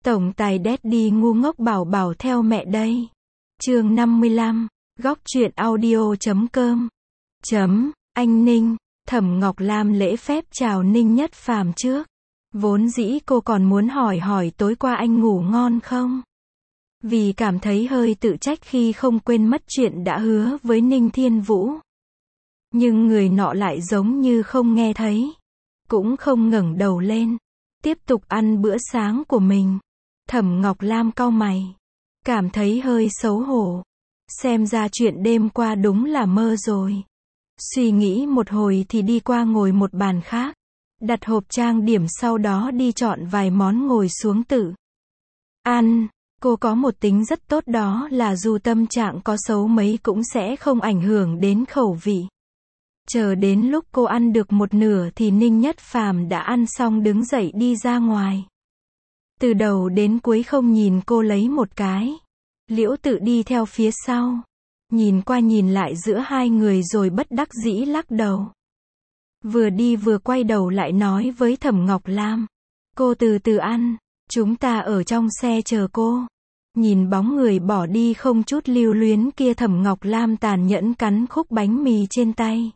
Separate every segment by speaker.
Speaker 1: Tổng tài Daddy ngu ngốc bảo bảo theo mẹ đây. Chương 55, góc truyện audio.com. Anh Ninh, Thẩm Ngọc Lam lễ phép chào Ninh Nhất Phàm trước. Vốn dĩ cô còn muốn hỏi tối qua anh ngủ ngon không? Vì cảm thấy hơi tự trách khi không quên mất chuyện đã hứa với Ninh Thiên Vũ. Nhưng người nọ lại giống như không nghe thấy. Cũng không ngẩng đầu lên. Tiếp tục ăn bữa sáng của mình. Thẩm Ngọc Lam cau mày. Cảm thấy hơi xấu hổ. Xem ra chuyện đêm qua đúng là mơ rồi. Suy nghĩ một hồi thì đi qua ngồi một bàn khác. Đặt hộp trang điểm sau đó đi chọn vài món ngồi xuống tự ăn. Cô có một tính rất tốt đó là dù tâm trạng có xấu mấy cũng sẽ không ảnh hưởng đến khẩu vị. Chờ đến lúc cô ăn được một nửa thì Ninh Nhất Phàm đã ăn xong đứng dậy đi ra ngoài. Từ đầu đến cuối không nhìn cô lấy một cái. Liễu Tự đi theo phía sau. Nhìn qua nhìn lại giữa hai người rồi bất đắc dĩ lắc đầu. Vừa đi vừa quay đầu lại nói với Thẩm Ngọc Lam. Cô từ từ ăn, chúng ta ở trong xe chờ cô. Nhìn bóng người bỏ đi không chút lưu luyến kia, Thẩm Ngọc Lam tàn nhẫn cắn khúc bánh mì trên tay.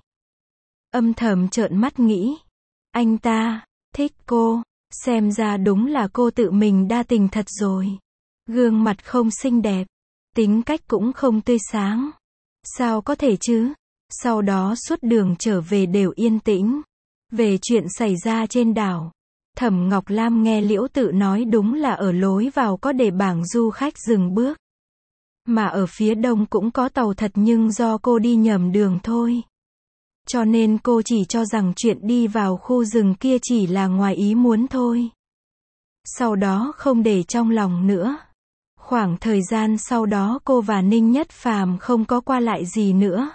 Speaker 1: Âm thầm trợn mắt nghĩ. Anh ta thích cô, xem ra đúng là cô tự mình đa tình thật rồi. Gương mặt không xinh đẹp, tính cách cũng không tươi sáng. Sao có thể chứ? Sau đó suốt đường trở về đều yên tĩnh. Về chuyện xảy ra trên đảo, Thẩm Ngọc Lam nghe Liễu Tự nói đúng là ở lối vào có để bảng du khách dừng bước. Mà ở phía đông cũng có tàu thật nhưng do cô đi nhầm đường thôi. Cho nên cô chỉ cho rằng chuyện đi vào khu rừng kia chỉ là ngoài ý muốn thôi. Sau đó không để trong lòng nữa. Khoảng thời gian sau đó cô và Ninh Nhất Phàm không có qua lại gì nữa.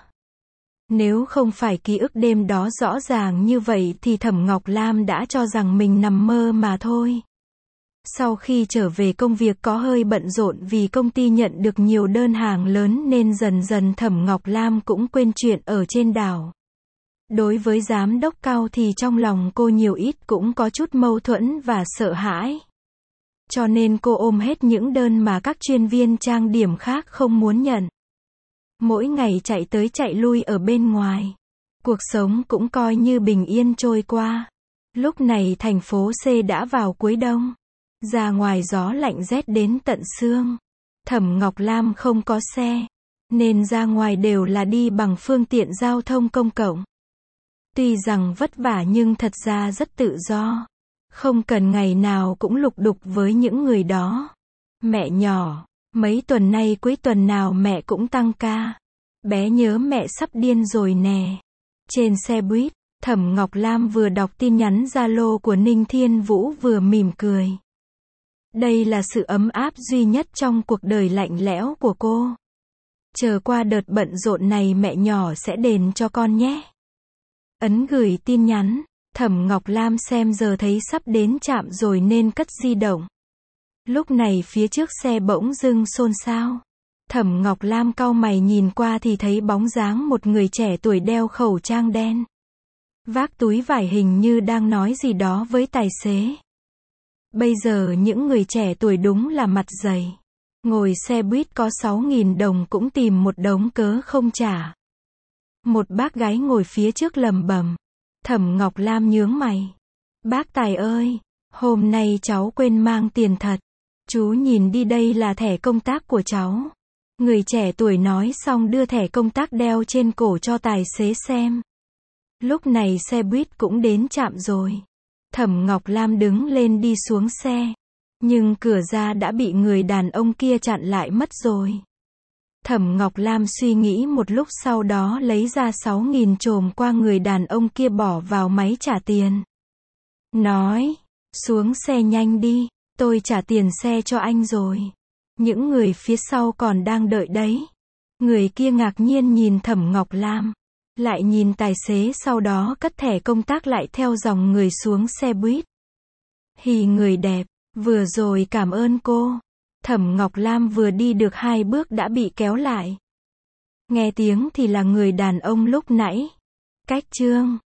Speaker 1: Nếu không phải ký ức đêm đó rõ ràng như vậy thì Thẩm Ngọc Lam đã cho rằng mình nằm mơ mà thôi. Sau khi trở về công việc có hơi bận rộn vì công ty nhận được nhiều đơn hàng lớn nên dần dần Thẩm Ngọc Lam cũng quên chuyện ở trên đảo. Đối với giám đốc Cao thì trong lòng cô nhiều ít cũng có chút mâu thuẫn và sợ hãi. Cho nên cô ôm hết những đơn mà các chuyên viên trang điểm khác không muốn nhận. Mỗi ngày chạy tới chạy lui ở bên ngoài. Cuộc sống cũng coi như bình yên trôi qua. Lúc này thành phố C đã vào cuối đông. Ra ngoài gió lạnh rét đến tận xương. Thẩm Ngọc Lam không có xe. Nên ra ngoài đều là đi bằng phương tiện giao thông công cộng. Tuy rằng vất vả nhưng thật ra rất tự do. Không cần ngày nào cũng lục đục với những người đó. Mẹ nhỏ, mấy tuần nay cuối tuần nào mẹ cũng tăng ca. Bé nhớ mẹ sắp điên rồi nè. Trên xe buýt, Thẩm Ngọc Lam vừa đọc tin nhắn Zalo của Ninh Thiên Vũ vừa mỉm cười. Đây là sự ấm áp duy nhất trong cuộc đời lạnh lẽo của cô. Chờ qua đợt bận rộn này mẹ nhỏ sẽ đền cho con nhé. Ấn gửi tin nhắn. Thẩm Ngọc Lam xem giờ thấy sắp đến trạm rồi nên cất di động. Lúc này phía trước xe bỗng dưng xôn xao. Thẩm Ngọc Lam cau mày nhìn qua thì thấy bóng dáng một người trẻ tuổi đeo khẩu trang đen. Vác túi vải hình như đang nói gì đó với tài xế. Bây giờ những người trẻ tuổi đúng là mặt dày. Ngồi xe buýt có 6.000 đồng cũng tìm một đống cớ không trả. Một bác gái ngồi phía trước lẩm bẩm. Thẩm Ngọc Lam nhướng mày. Bác Tài ơi, hôm nay cháu quên mang tiền thật. Chú nhìn đi, đây là thẻ công tác của cháu. Người trẻ tuổi nói xong đưa thẻ công tác đeo trên cổ cho tài xế xem. Lúc này xe buýt cũng đến trạm rồi. Thẩm Ngọc Lam đứng lên đi xuống xe. Nhưng cửa ra đã bị người đàn ông kia chặn lại mất rồi. Thẩm Ngọc Lam suy nghĩ một lúc sau đó lấy ra 6.000 chồm qua người đàn ông kia bỏ vào máy trả tiền. Nói, xuống xe nhanh đi, tôi trả tiền xe cho anh rồi. Những người phía sau còn đang đợi đấy. Người kia ngạc nhiên nhìn Thẩm Ngọc Lam. Lại nhìn tài xế sau đó cất thẻ công tác lại theo dòng người xuống xe buýt. Hì người đẹp, vừa rồi cảm ơn cô. Thẩm Ngọc Lam vừa đi được 2 bước đã bị kéo lại. Nghe tiếng thì là người đàn ông lúc nãy. Cách Trương,